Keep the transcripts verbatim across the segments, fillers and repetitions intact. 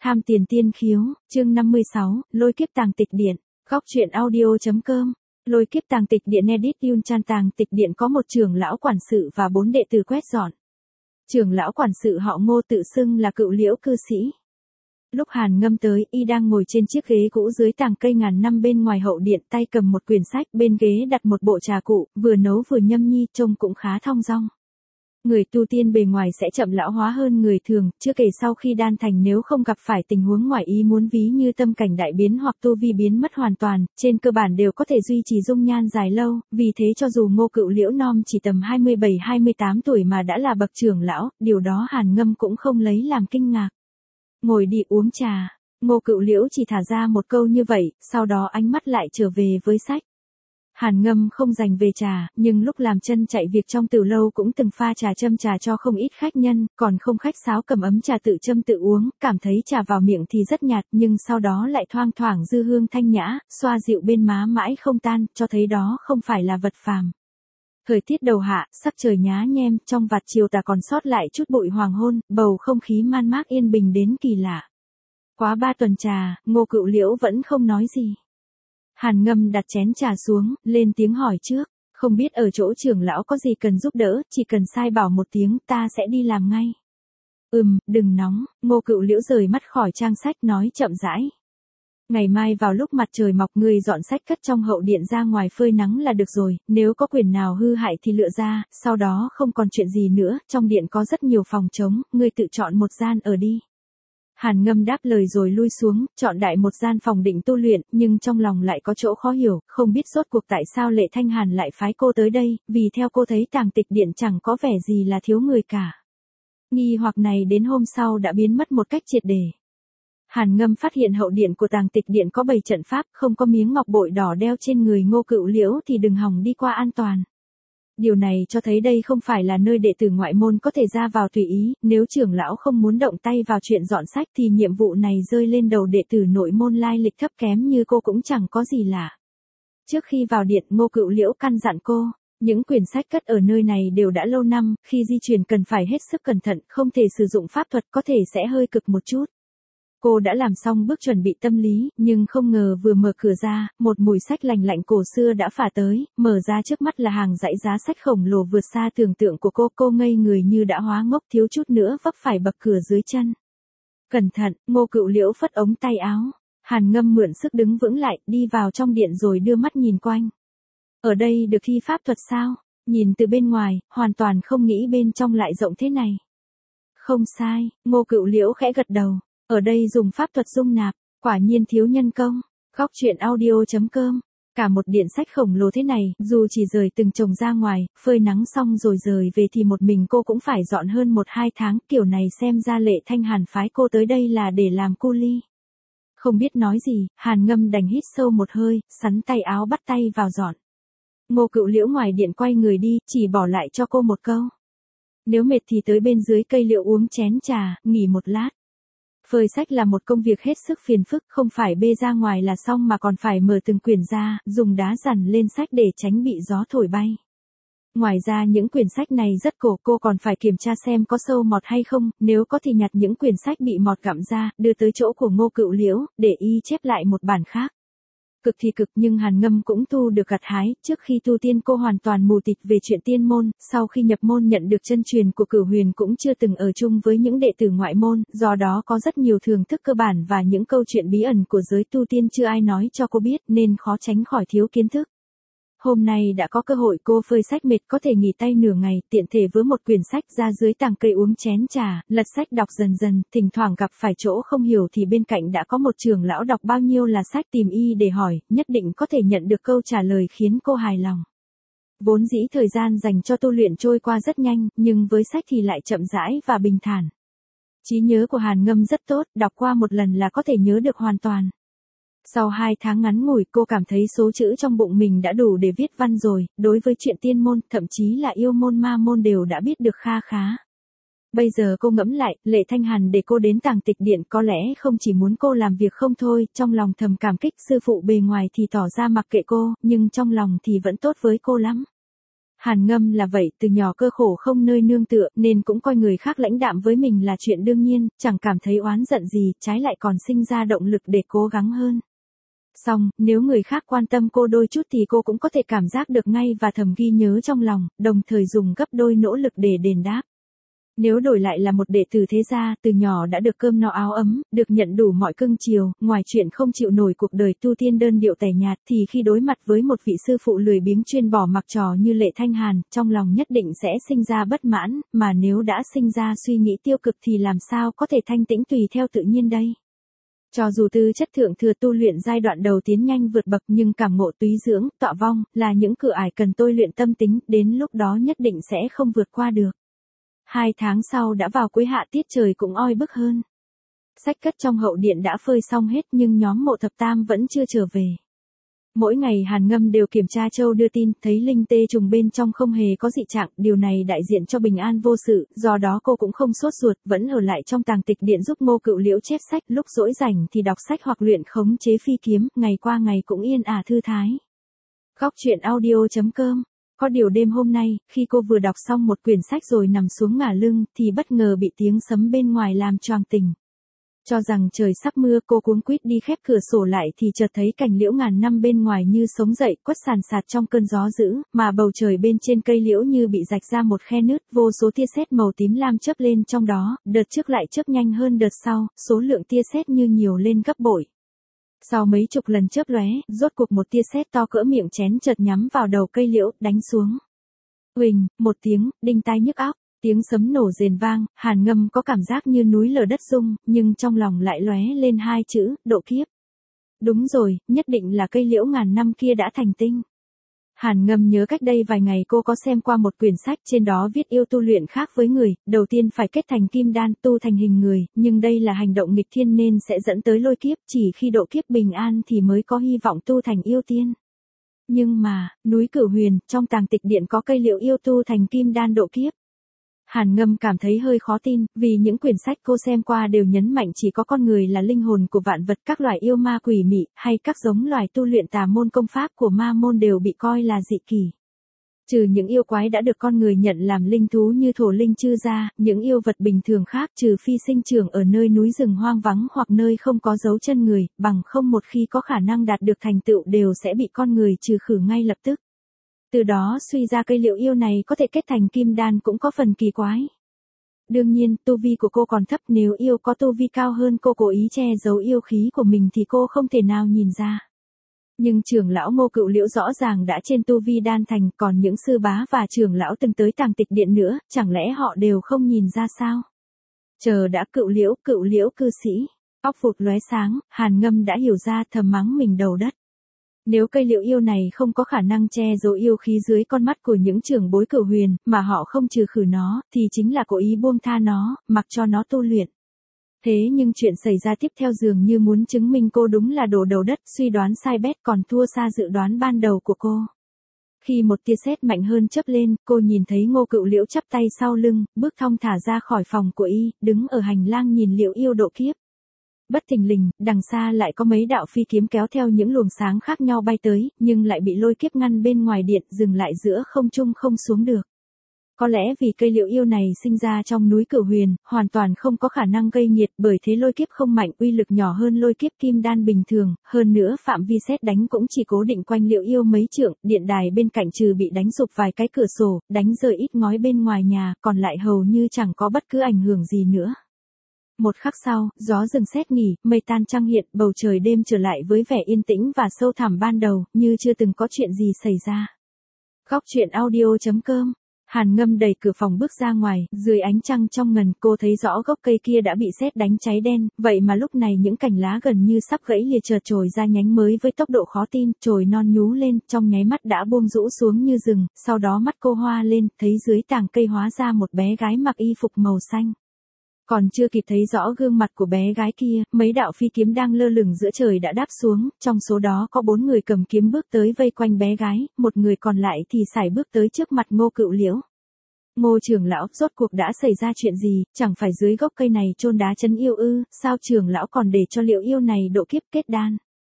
Tham tiền tiên khiếu, chương năm mươi sáu, lôi kiếp tàng tịch điện, góc truyện audio.com. Lôi kiếp tàng tịch điện edit Yun Chan. Tàng tịch điện có một trưởng lão quản sự và bốn đệ tử quét dọn. Trưởng lão quản sự họ Ngô tự xưng là Cựu Liễu cư sĩ. Lúc Hàn Ngâm tới, y đang ngồi trên chiếc ghế cũ dưới tàng cây ngàn năm bên ngoài hậu điện, tay cầm một quyển sách, bên ghế đặt một bộ trà cụ, vừa nấu vừa nhâm nhi, trông cũng khá thong dong. Người tu tiên bề ngoài sẽ chậm lão hóa hơn người thường, chưa kể sau khi đan thành nếu không gặp phải tình huống ngoài ý muốn ví như tâm cảnh đại biến hoặc tu vi biến mất hoàn toàn, trên cơ bản đều có thể duy trì dung nhan dài lâu, vì thế cho dù Ngô Cựu Liễu non chỉ tầm hai mươi bảy hai mươi tám tuổi mà đã là bậc trưởng lão, điều đó Hàn Ngâm cũng không lấy làm kinh ngạc. Ngồi đi uống trà, Ngô Cựu Liễu chỉ thả ra một câu như vậy, sau đó ánh mắt lại trở về với sách. Hàn Ngâm không dành về trà, nhưng lúc làm chân chạy việc trong từ lâu cũng từng pha trà châm trà cho không ít khách nhân, còn không khách sáo cầm ấm trà tự châm tự uống, cảm thấy trà vào miệng thì rất nhạt nhưng sau đó lại thoang thoảng dư hương thanh nhã, xoa dịu bên má mãi không tan, cho thấy đó không phải là vật phàm. Thời tiết đầu hạ, sắc trời nhá nhem, trong vạt chiều tà còn sót lại chút bụi hoàng hôn, bầu không khí man mác yên bình đến kỳ lạ. Quá ba tuần trà, Ngô Cựu Liễu vẫn không nói gì. Hàn Ngâm đặt chén trà xuống, lên tiếng hỏi trước, không biết ở chỗ trưởng lão có gì cần giúp đỡ, chỉ cần sai bảo một tiếng, ta sẽ đi làm ngay. Ừm, đừng nóng, Ngô Cựu Liễu rời mắt khỏi trang sách nói chậm rãi. Ngày mai vào lúc mặt trời mọc ngươi dọn sách cất trong hậu điện ra ngoài phơi nắng là được rồi, nếu có quyển nào hư hại thì lựa ra, sau đó không còn chuyện gì nữa, trong điện có rất nhiều phòng trống, ngươi tự chọn một gian ở đi. Hàn Ngâm đáp lời rồi lui xuống, chọn đại một gian phòng định tu luyện, nhưng trong lòng lại có chỗ khó hiểu, không biết rốt cuộc tại sao Lệ Thanh Hàn lại phái cô tới đây, vì theo cô thấy tàng tịch điện chẳng có vẻ gì là thiếu người cả. Nghi hoặc này đến hôm sau đã biến mất một cách triệt để. Hàn Ngâm phát hiện hậu điện của tàng tịch điện có bày trận pháp, không có miếng ngọc bội đỏ đeo trên người Ngô Cựu Liễu thì đừng hòng đi qua an toàn. Điều này cho thấy đây không phải là nơi đệ tử ngoại môn có thể ra vào tùy ý, nếu trưởng lão không muốn động tay vào chuyện dọn sách thì nhiệm vụ này rơi lên đầu đệ tử nội môn lai lịch thấp kém như cô cũng chẳng có gì lạ. Trước khi vào điện, Ngô Cựu Liễu căn dặn cô, những quyển sách cất ở nơi này đều đã lâu năm, khi di chuyển cần phải hết sức cẩn thận, không thể sử dụng pháp thuật, có thể sẽ hơi cực một chút. Cô đã làm xong bước chuẩn bị tâm lý, nhưng không ngờ vừa mở cửa ra, một mùi sách lành lạnh cổ xưa đã phả tới, mở ra trước mắt là hàng dãy giá sách khổng lồ vượt xa tưởng tượng của cô, cô ngây người như đã hóa ngốc, thiếu chút nữa vấp phải bậc cửa dưới chân. Cẩn thận, Ngô Cựu Liễu phất ống tay áo. Hàn Ngâm mượn sức đứng vững lại, đi vào trong điện rồi đưa mắt nhìn quanh. Ở đây được thi pháp thuật sao? Nhìn từ bên ngoài, hoàn toàn không nghĩ bên trong lại rộng thế này. Không sai, Ngô Cựu Liễu khẽ gật đầu. Ở đây dùng pháp thuật dung nạp, quả nhiên thiếu nhân công. Góc truyện audio.com. Cả một điện sách khổng lồ thế này, dù chỉ rời từng chồng ra ngoài, phơi nắng xong rồi rời về thì một mình cô cũng phải dọn hơn một hai tháng, kiểu này xem ra Lệ Thanh Hàn phái cô tới đây là để làm cu li. Không biết nói gì, Hàn Ngâm đành hít sâu một hơi, sắn tay áo bắt tay vào dọn. Ngô Cựu Liễu ngoài điện quay người đi, chỉ bỏ lại cho cô một câu. Nếu mệt thì tới bên dưới cây liễu uống chén trà, nghỉ một lát. Phơi sách là một công việc hết sức phiền phức, không phải bê ra ngoài là xong mà còn phải mở từng quyển ra, dùng đá dằn lên sách để tránh bị gió thổi bay. Ngoài ra những quyển sách này rất cổ, cô còn phải kiểm tra xem có sâu mọt hay không, nếu có thì nhặt những quyển sách bị mọt gặm ra, đưa tới chỗ của Ngô Cựu Liễu, để y chép lại một bản khác. Cực thì cực nhưng Hàn Ngâm cũng tu được gặt hái, trước khi tu tiên cô hoàn toàn mù tịt về chuyện tiên môn, sau khi nhập môn nhận được chân truyền của Cửu Huyền cũng chưa từng ở chung với những đệ tử ngoại môn, do đó có rất nhiều thưởng thức cơ bản và những câu chuyện bí ẩn của giới tu tiên chưa ai nói cho cô biết nên khó tránh khỏi thiếu kiến thức. Hôm nay đã có cơ hội cô phơi sách mệt có thể nghỉ tay nửa ngày, tiện thể với một quyển sách ra dưới tàng cây uống chén trà, lật sách đọc dần dần, thỉnh thoảng gặp phải chỗ không hiểu thì bên cạnh đã có một trưởng lão đọc bao nhiêu là sách tìm y để hỏi, nhất định có thể nhận được câu trả lời khiến cô hài lòng. Vốn dĩ thời gian dành cho tu luyện trôi qua rất nhanh, nhưng với sách thì lại chậm rãi và bình thản. Trí nhớ của Hàn Ngâm rất tốt, đọc qua một lần là có thể nhớ được hoàn toàn. Sau hai tháng ngắn ngủi cô cảm thấy số chữ trong bụng mình đã đủ để viết văn rồi, đối với chuyện tiên môn, thậm chí là yêu môn ma môn đều đã biết được kha khá. Bây giờ cô ngẫm lại, Lệ Thanh Hàn để cô đến tàng tịch điện có lẽ không chỉ muốn cô làm việc không thôi, trong lòng thầm cảm kích, sư phụ bề ngoài thì tỏ ra mặc kệ cô, nhưng trong lòng thì vẫn tốt với cô lắm. Hàn Ngâm là vậy, từ nhỏ cơ khổ không nơi nương tựa, nên cũng coi người khác lãnh đạm với mình là chuyện đương nhiên, chẳng cảm thấy oán giận gì, trái lại còn sinh ra động lực để cố gắng hơn. Xong, nếu người khác quan tâm cô đôi chút thì cô cũng có thể cảm giác được ngay và thầm ghi nhớ trong lòng, đồng thời dùng gấp đôi nỗ lực để đền đáp. Nếu đổi lại là một đệ tử thế gia, từ nhỏ đã được cơm no áo ấm, được nhận đủ mọi cưng chiều, ngoài chuyện không chịu nổi cuộc đời tu tiên đơn điệu tẻ nhạt, thì khi đối mặt với một vị sư phụ lười biếng chuyên bỏ mặc trò như Lệ Thanh Hàn, trong lòng nhất định sẽ sinh ra bất mãn, mà nếu đã sinh ra suy nghĩ tiêu cực thì làm sao có thể thanh tĩnh tùy theo tự nhiên đây. Cho dù tư chất thượng thừa tu luyện giai đoạn đầu tiến nhanh vượt bậc nhưng cảm ngộ túy dưỡng, tọa vong, là những cửa ải cần tôi luyện tâm tính, đến lúc đó nhất định sẽ không vượt qua được. Hai tháng sau đã vào cuối hạ tiết trời cũng oi bức hơn. Sách cất trong hậu điện đã phơi xong hết nhưng nhóm Mộ Thập Tam vẫn chưa trở về. Mỗi ngày Hàn Ngâm đều kiểm tra châu đưa tin, thấy linh tê trùng bên trong không hề có dị trạng, điều này đại diện cho bình an vô sự, do đó cô cũng không sốt ruột, vẫn ở lại trong tàng tịch điện giúp Ngô Cựu Liễu chép sách, lúc rỗi rảnh thì đọc sách hoặc luyện khống chế phi kiếm, ngày qua ngày cũng yên ả thư thái. Góc truyện audio chấm com. Có điều đêm hôm nay, khi cô vừa đọc xong một quyển sách rồi nằm xuống ngả lưng, thì bất ngờ bị tiếng sấm bên ngoài làm choàng tỉnh. Cho rằng trời sắp mưa, cô cuống quýt đi khép cửa sổ lại thì chợt thấy cành liễu ngàn năm bên ngoài như sống dậy, quất sàn sạt trong cơn gió dữ, mà bầu trời bên trên cây liễu như bị rạch ra một khe nứt, vô số tia sét màu tím lam chớp lên trong đó, đợt trước lại chớp nhanh hơn đợt sau, số lượng tia sét như nhiều lên gấp bội. Sau mấy chục lần chớp lóe, rốt cuộc một tia sét to cỡ miệng chén chợt nhắm vào đầu cây liễu, đánh xuống. Huỳnh, một tiếng, đinh tai nhức óc, tiếng sấm nổ rền vang, Hàn Ngâm có cảm giác như núi lở đất rung, nhưng trong lòng lại lóe lên hai chữ, độ kiếp. Đúng rồi, nhất định là cây liễu ngàn năm kia đã thành tinh. Hàn Ngâm nhớ cách đây vài ngày cô có xem qua một quyển sách, trên đó viết yêu tu luyện khác với người, đầu tiên phải kết thành kim đan tu thành hình người, nhưng đây là hành động nghịch thiên nên sẽ dẫn tới lôi kiếp, chỉ khi độ kiếp bình an thì mới có hy vọng tu thành yêu tiên. Nhưng mà, núi Cửu Huyền, trong tàng tịch điện có cây liễu yêu tu thành kim đan độ kiếp. Hàn Ngâm cảm thấy hơi khó tin, vì những quyển sách cô xem qua đều nhấn mạnh chỉ có con người là linh hồn của vạn vật, các loài yêu ma quỷ mị, hay các giống loài tu luyện tà môn công pháp của ma môn đều bị coi là dị kỳ. Trừ những yêu quái đã được con người nhận làm linh thú như thổ linh chư ra, những yêu vật bình thường khác trừ phi sinh trưởng ở nơi núi rừng hoang vắng hoặc nơi không có dấu chân người, bằng không một khi có khả năng đạt được thành tựu đều sẽ bị con người trừ khử ngay lập tức. Từ đó suy ra cây liễu yêu này có thể kết thành kim đan cũng có phần kỳ quái. Đương nhiên, tu vi của cô còn thấp, nếu yêu có tu vi cao hơn cô cố ý che giấu yêu khí của mình thì cô không thể nào nhìn ra. Nhưng trưởng lão Ngô Cựu Liễu rõ ràng đã trên tu vi đan thành, còn những sư bá và trưởng lão từng tới tàng tịch điện nữa, chẳng lẽ họ đều không nhìn ra sao? Chờ đã, Cựu Liễu, Cựu Liễu cư sĩ. Óc vụt lóe sáng, Hàn Ngâm đã hiểu ra, thầm mắng mình đầu đất. Nếu cây liễu yêu này không có khả năng che giấu yêu khí dưới con mắt của những trưởng bối Cửu Huyền, mà họ không trừ khử nó, thì chính là cố ý buông tha nó, mặc cho nó tu luyện. Thế nhưng chuyện xảy ra tiếp theo dường như muốn chứng minh cô đúng là đồ đầu đất, suy đoán sai bét còn thua xa dự đoán ban đầu của cô. Khi một tia sét mạnh hơn chớp lên, cô nhìn thấy Ngô Cựu Liễu chắp tay sau lưng, bước thong thả ra khỏi phòng của y, đứng ở hành lang nhìn liễu yêu độ kiếp. Bất thình lình, đằng xa lại có mấy đạo phi kiếm kéo theo những luồng sáng khác nhau bay tới, nhưng lại bị lôi kiếp ngăn bên ngoài điện, dừng lại giữa không trung không xuống được. Có lẽ vì cây liễu yêu này sinh ra trong núi Cửu Huyền, hoàn toàn không có khả năng gây nhiệt, bởi thế lôi kiếp không mạnh, uy lực nhỏ hơn lôi kiếp kim đan bình thường, hơn nữa phạm vi sét đánh cũng chỉ cố định quanh liễu yêu mấy trượng, điện đài bên cạnh trừ bị đánh sụp vài cái cửa sổ, đánh rơi ít ngói bên ngoài nhà, còn lại hầu như chẳng có bất cứ ảnh hưởng gì nữa. Một khắc sau, gió dừng sét nghỉ, mây tan trăng hiện, bầu trời đêm trở lại với vẻ yên tĩnh và sâu thẳm ban đầu, như chưa từng có chuyện gì xảy ra. Góc truyện audio chấm com. Hàn Ngâm đẩy cửa phòng bước ra ngoài, dưới ánh trăng trong ngần, cô thấy rõ gốc cây kia đã bị sét đánh cháy đen, vậy mà lúc này những cành lá gần như sắp gãy lìa chợt trồi ra nhánh mới với tốc độ khó tin, chồi non nhú lên, trong nháy mắt đã buông rũ xuống như rừng, sau đó mắt cô hoa lên, thấy dưới tàng cây hóa ra một bé gái mặc y phục màu xanh. Còn chưa kịp thấy rõ gương mặt của bé gái kia, mấy đạo phi kiếm đang lơ lửng giữa trời đã đáp xuống, trong số đó có bốn người cầm kiếm bước tới vây quanh bé gái, một người còn lại thì sải bước tới trước mặt Ngô Cựu Liễu. Ngô trưởng lão, rốt cuộc đã xảy ra chuyện gì, chẳng phải dưới gốc cây này chôn đá chân yêu ư, sao trưởng lão còn để cho liễu yêu này độ kiếp kết đan?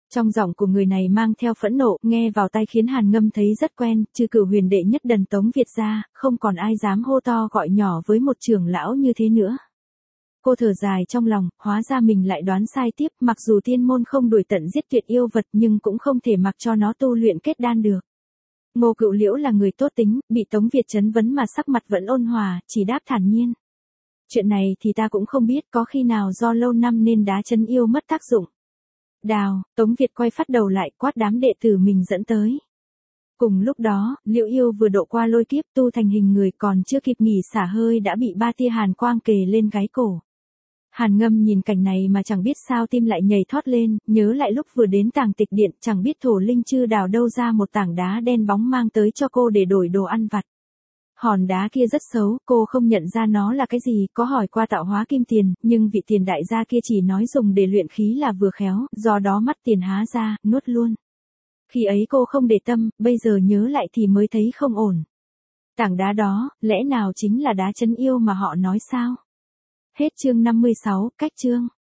Trong giọng của người này mang theo phẫn nộ, nghe vào tai khiến Hàn Ngâm thấy rất quen, trừ Cửu Huyền đệ nhất Đần Tống Việt ra, không còn ai dám hô to gọi nhỏ với một trưởng lão như thế nữa. Cô thở dài trong lòng, hóa ra mình lại đoán sai tiếp, mặc dù tiên môn không đuổi tận giết tuyệt yêu vật nhưng cũng không thể mặc cho nó tu luyện kết đan được. Ngô Cựu Liễu là người tốt tính, bị Tống Việt chấn vấn mà sắc mặt vẫn ôn hòa, chỉ đáp thản nhiên. Chuyện này thì ta cũng không biết, có khi nào do lâu năm nên đá chấn yêu mất tác dụng. Đào, Tống Việt quay phát đầu lại quát đám đệ tử mình dẫn tới. Cùng lúc đó, Liễu Yêu vừa độ qua lôi kiếp tu thành hình người, còn chưa kịp nghỉ xả hơi đã bị ba tia hàn quang kề lên gáy cổ. Hàn Ngâm nhìn cảnh này mà chẳng biết sao tim lại nhảy thoát lên, nhớ lại lúc vừa đến tàng tịch điện, chẳng biết Thổ Linh Chư đào đâu ra một tảng đá đen bóng mang tới cho cô để đổi đồ ăn vặt. Hòn đá kia rất xấu, cô không nhận ra nó là cái gì, có hỏi qua tạo hóa kim tiền, nhưng vị tiền đại gia kia chỉ nói dùng để luyện khí là vừa khéo, do đó mắt tiền há ra, nuốt luôn. Khi ấy cô không để tâm, bây giờ nhớ lại thì mới thấy không ổn. Tảng đá đó, lẽ nào chính là đá chấn yêu mà họ nói sao? Hết chương năm mươi sáu, cách chương.